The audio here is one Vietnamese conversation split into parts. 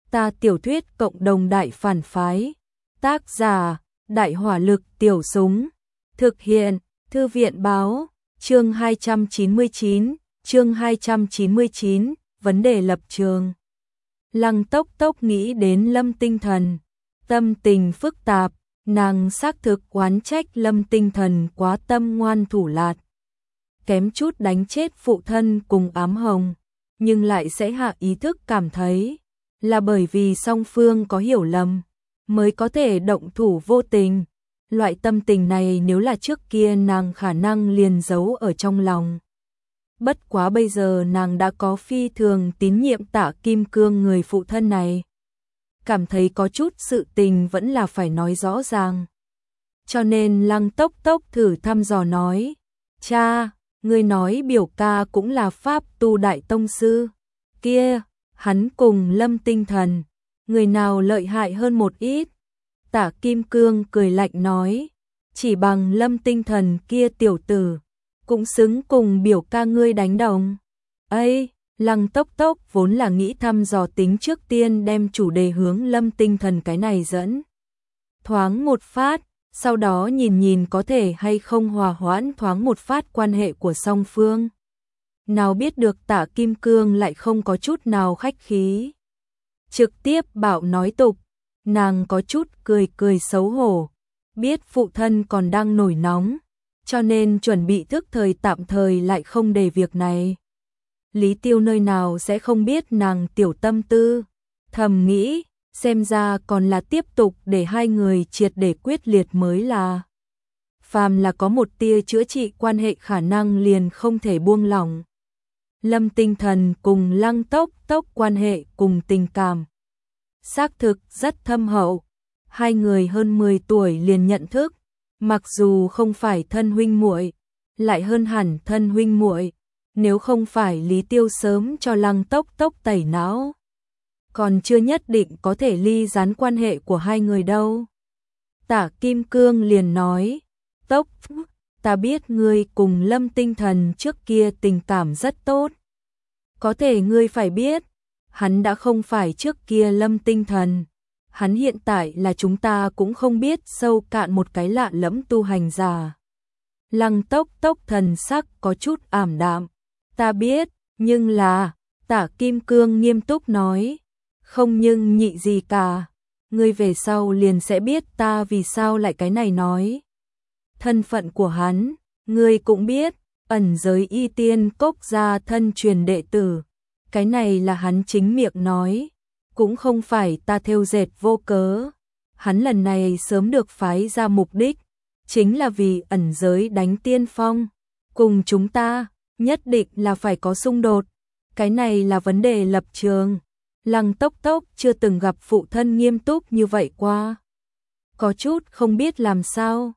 Ta tiểu thuyết cộng đồng đại phản phái. Tác giả: Đại hỏa lực tiểu súng. Thực hiện: Thư viện báo. Chương 299, vấn đề lập trường. Lăng Tốc Tốc nghĩ đến Lâm Tinh Thần, tâm tình phức tạp, nàng xác thực oán trách Lâm Tinh Thần quá tâm ngoan thủ lạt, kém chút đánh chết phụ thân cùng Ám Hồng, nhưng lại sẽ hạ ý thức cảm thấy là bởi vì song phương có hiểu lầm mới có thể động thủ vô tình. Loại tâm tình này nếu là trước kia nàng khả năng liền giấu ở trong lòng. Bất quá bây giờ nàng đã có phi thường tín nhiệm Tạ Kim Cương người phụ thân này. Cảm thấy có chút sự tình vẫn là phải nói rõ ràng. Cho nên Lăng Tốc Tốc thử thăm dò nói: cha, ngươi nói biểu ca cũng là pháp tu đại tông sư. Kia, hắn cùng Lâm Tinh Thần, người nào lợi hại hơn một ít? Tạ Kim Cương cười lạnh nói: chỉ bằng Lâm Tinh Thần kia tiểu tử, cũng xứng cùng biểu ca ngươi đánh đồng. Ây, Lăng Tốc Tốc vốn là nghĩ thăm dò tính trước tiên đem chủ đề hướng Lâm Tinh Thần cái này dẫn thoáng một phát, sau đó nhìn có thể hay không hòa hoãn thoáng một phát quan hệ của song phương. Nào biết được Tạ Kim Cương lại không có chút nào khách khí, trực tiếp bảo nói tục. Nàng có chút cười xấu hổ, biết phụ thân còn đang nổi nóng, cho nên chuẩn bị thức thời tạm thời lại không để việc này. Lý Tiêu nơi nào sẽ không biết nàng tiểu tâm tư, thầm nghĩ, xem ra còn là tiếp tục để hai người triệt để quyết liệt mới là. Phàm là có một tia chữa trị quan hệ khả năng liền không thể buông lỏng. Lâm Tinh Thần cùng Lăng Tốc Tốc quan hệ cùng tình cảm xác thực rất thâm hậu, hai người hơn 10 tuổi liền nhận thức, mặc dù không phải thân huynh muội, lại hơn hẳn thân huynh muội, nếu không phải Lý Tiêu sớm cho Lăng Tốc Tốc tẩy não, còn chưa nhất định có thể ly gián quan hệ của hai người đâu. Tạ Kim Cương liền nói: Tốc, ta biết ngươi cùng Lâm Tinh Thần trước kia tình cảm rất tốt, có thể ngươi phải biết, hắn đã không phải trước kia Lâm Tinh Thần, hắn hiện tại là chúng ta cũng không biết sâu cạn một cái lạ lẫm tu hành giả. Lăng Tốc Tốc thần sắc có chút ảm đạm. Ta biết, nhưng là, Tạ Kim Cương nghiêm túc nói, không nhưng nhị gì cả, ngươi về sau liền sẽ biết ta vì sao lại cái này nói. Thân phận của hắn, ngươi cũng biết, ẩn giới y tiên cốc gia thân truyền đệ tử. Cái này là hắn chính miệng nói, cũng không phải ta thêu dệt vô cớ. Hắn lần này sớm được phái ra mục đích, chính là vì ẩn giới đánh tiên phong. Cùng chúng ta, nhất định là phải có xung đột. Cái này là vấn đề lập trường. Lăng Tốc Tốc chưa từng gặp phụ thân nghiêm túc như vậy qua. Có chút không biết làm sao.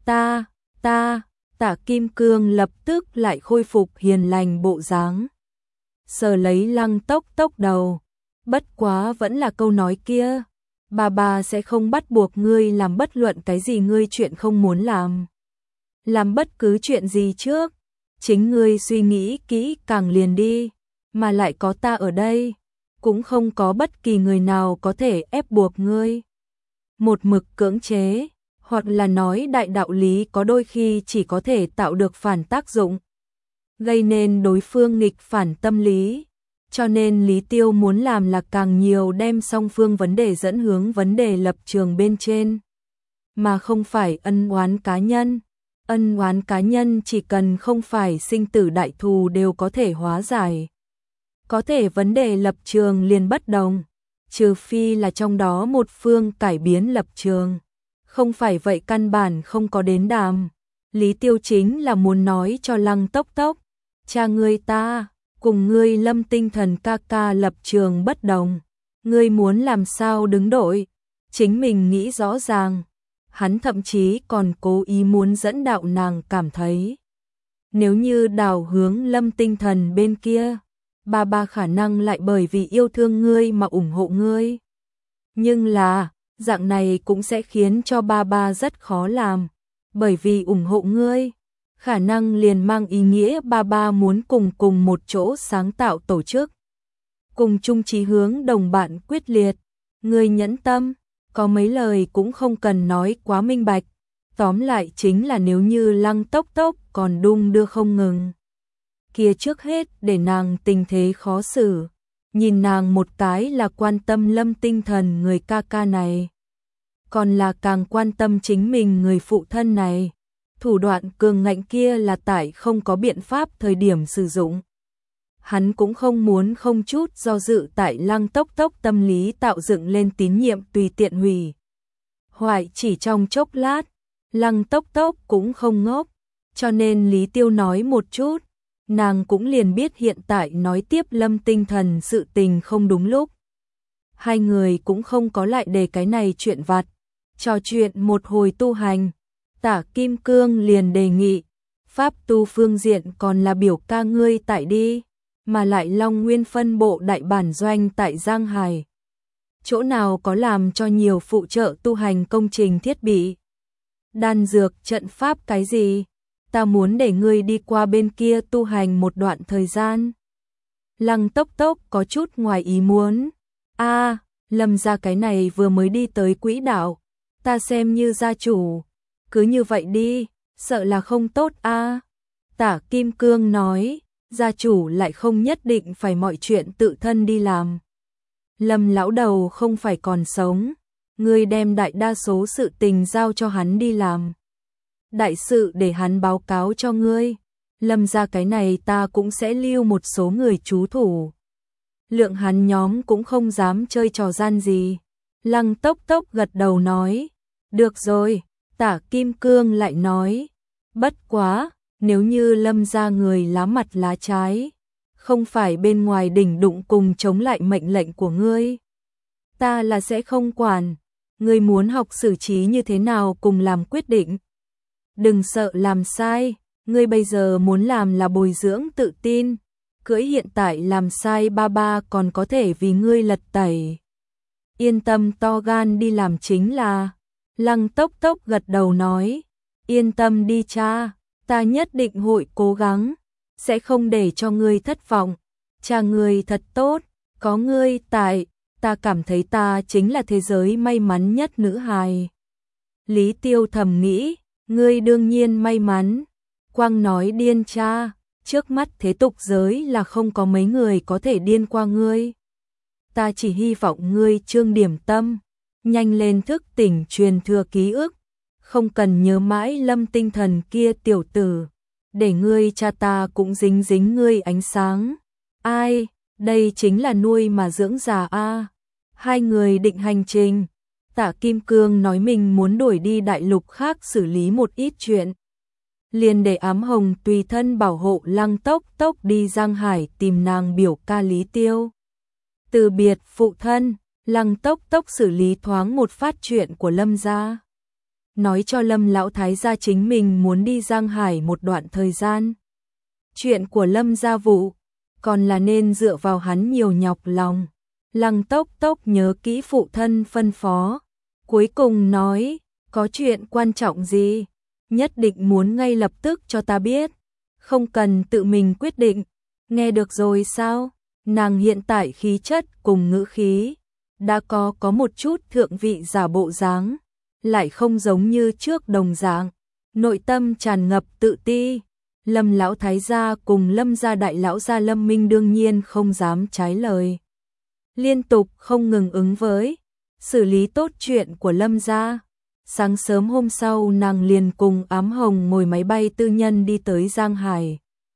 Tạ Kim Cương lập tức lại khôi phục hiền lành bộ dáng. Sờ lấy Lăng Tốc Tốc đầu. Bất quá vẫn là câu nói kia. Bà sẽ không bắt buộc ngươi làm bất luận cái gì ngươi chuyện không muốn làm. Làm bất cứ chuyện gì trước. Chính ngươi suy nghĩ kỹ càng liền đi. Mà lại có ta ở đây. Cũng không có bất kỳ người nào có thể ép buộc ngươi. Một mực cưỡng chế. Hoặc là nói đại đạo lý có đôi khi chỉ có thể tạo được phản tác dụng, gây nên đối phương nghịch phản tâm lý. Cho nên Lý Tiêu muốn làm là càng nhiều đem song phương vấn đề dẫn hướng vấn đề lập trường bên trên, mà không phải ân oán cá nhân. Ân oán cá nhân chỉ cần không phải sinh tử đại thù đều có thể hóa giải. Có thể vấn đề lập trường liền bất đồng, trừ phi là trong đó một phương cải biến lập trường. Không phải vậy căn bản không có đến đàm. Lý Tiêu chính là muốn nói cho Lăng Tốc Tốc, cha ngươi ta, cùng ngươi Lâm Tinh Thần ca ca lập trường bất đồng. Ngươi muốn làm sao đứng đội, chính mình nghĩ rõ ràng. Hắn thậm chí còn cố ý muốn dẫn đạo nàng cảm thấy. Nếu như đảo hướng Lâm Tinh Thần bên kia, bà khả năng lại bởi vì yêu thương ngươi mà ủng hộ ngươi. Nhưng là, dạng này cũng sẽ khiến cho bà rất khó làm, bởi vì ủng hộ ngươi, khả năng liền mang ý nghĩa bà muốn cùng một chỗ sáng tạo tổ chức. cùng chung chí hướng đồng bạn quyết liệt, ngươi nhẫn tâm, có mấy lời cũng không cần nói quá minh bạch, tóm lại chính là nếu như Lăng Tốc Tốc còn đung đưa không ngừng. Kia trước hết để nàng tình thế khó xử, nhìn nàng một cái là quan tâm Lâm Tinh Thần người ca ca này, còn là càng quan tâm chính mình người phụ thân này. Thủ đoạn cường ngạnh kia là tại không có biện pháp thời điểm sử dụng. Hắn cũng không muốn không chút do dự tại Lăng Tốc Tốc tâm lý tạo dựng lên tín nhiệm tùy tiện hủy hoại chỉ trong chốc lát. Lăng Tốc Tốc cũng không ngốc, cho nên Lý Tiêu nói một chút, nàng cũng liền biết hiện tại nói tiếp Lâm Tinh Thần sự tình không đúng lúc. Hai người cũng không có lại đề cái này chuyện vặt, trò chuyện một hồi tu hành. Tả Kim Cương liền đề nghị, pháp tu phương diện còn là biểu ca ngươi tại đi, mà lại Long Nguyên phân bộ đại bản doanh tại Giang Hải. Chỗ nào có làm cho nhiều phụ trợ tu hành công trình thiết bị, đan dược trận pháp cái gì, ta muốn để ngươi đi qua bên kia tu hành một đoạn thời gian. Lăng Tốc Tốc có chút ngoài ý muốn, Lâm gia cái này vừa mới đi tới quỹ đạo, ta xem như gia chủ. Cứ như vậy đi, sợ là không tốt a. Tả Kim Cương nói, gia chủ lại không nhất định phải mọi chuyện tự thân đi làm. Lâm lão đầu không phải còn sống, ngươi đem đại đa số sự tình giao cho hắn đi làm. Đại sự để hắn báo cáo cho ngươi, Lâm gia cái này ta cũng sẽ lưu một số người trú thủ. Lượng hắn nhóm cũng không dám chơi trò gian gì. Lăng Tốc Tốc gật đầu nói, được rồi. Tả Kim Cương lại nói, bất quá, nếu như Lâm gia người lá mặt lá trái, không phải bên ngoài đỉnh đụng cùng chống lại mệnh lệnh của ngươi, ta là sẽ không quản, ngươi muốn học xử trí như thế nào cùng làm quyết định. Đừng sợ làm sai, ngươi bây giờ muốn làm là bồi dưỡng tự tin, cưỡi hiện tại làm sai ba còn có thể vì ngươi lật tẩy. Yên tâm to gan đi làm chính là. Lăng Tốc Tốc gật đầu nói, yên tâm đi cha, ta nhất định hội cố gắng, sẽ không để cho ngươi thất vọng, cha ngươi thật tốt, có ngươi tại, ta cảm thấy ta chính là thế giới may mắn nhất nữ hài. Lý Tiêu thầm nghĩ, ngươi đương nhiên may mắn, quang nói điên cha, trước mắt thế tục giới là không có mấy người có thể điên qua ngươi. Ta chỉ hy vọng ngươi trương điểm tâm, nhanh lên thức tỉnh truyền thừa ký ức, không cần nhớ mãi Lâm Tinh Thần kia tiểu tử, để ngươi cha ta cũng dính dính ngươi ánh sáng. Ai, đây chính là nuôi mà dưỡng già a. Hai người định hành trình, Tả Kim Cương nói mình muốn đuổi đi đại lục khác xử lý một ít chuyện. Liền để Ám Hồng tùy thân bảo hộ Lăng Tốc Tốc đi Giang Hải tìm nàng biểu ca Lý Tiêu. Từ biệt phụ thân, Lăng Tốc Tốc xử lý thoáng một phát chuyện của Lâm gia. Nói cho Lâm lão thái gia chính mình muốn đi Giang Hải một đoạn thời gian. Chuyện của Lâm gia vụ, còn là nên dựa vào hắn nhiều nhọc lòng. Lăng Tốc Tốc nhớ kỹ phụ thân phân phó. Cuối cùng nói, có chuyện quan trọng gì, nhất định muốn ngay lập tức cho ta biết. Không cần tự mình quyết định, nghe được rồi sao? Nàng hiện tại khí chất cùng ngữ khí đã có một chút thượng vị giả bộ dáng, lại không giống như trước đồng dạng, nội tâm tràn ngập tự ti. Lâm lão thái gia cùng Lâm gia đại lão gia Lâm Minh đương nhiên không dám trái lời, liên tục không ngừng ứng với, xử lý tốt chuyện của Lâm gia. Sáng sớm hôm sau nàng liền cùng Ám Hồng ngồi máy bay tư nhân đi tới Giang Hải.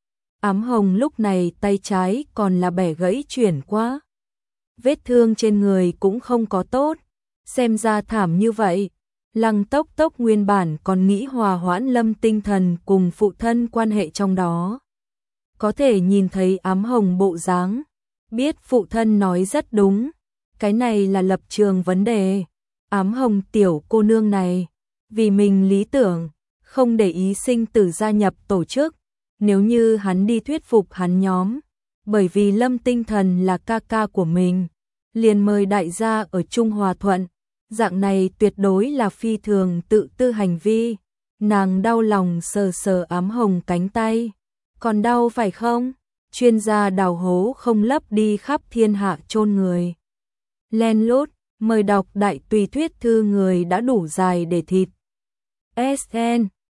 Ám Hồng lúc này tay trái còn là bẻ gãy chuyển qua, vết thương trên người cũng không có tốt, xem ra thảm như vậy. Lăng Tốc Tốc nguyên bản còn nghĩ hòa hoãn Lâm Tinh Thần cùng phụ thân quan hệ trong đó. Có thể nhìn thấy Ám Hồng bộ dáng, biết phụ thân nói rất đúng, cái này là lập trường vấn đề. Ám Hồng tiểu cô nương này, vì mình lý tưởng, không để ý sinh tử gia nhập tổ chức, nếu như hắn đi thuyết phục hắn nhóm, bởi vì Lâm Tinh Thần là ca ca của mình, liền mời đại gia ở chung hòa thuận, dạng này tuyệt đối là phi thường tự tư hành vi. Nàng đau lòng sờ sờ Ám Hồng cánh tay, còn đau phải không? chuyên gia đào hố không lấp đi khắp thiên hạ chôn người. Len lút, mời đọc đại tùy thuyết thư người đã đủ dài để thịt. SN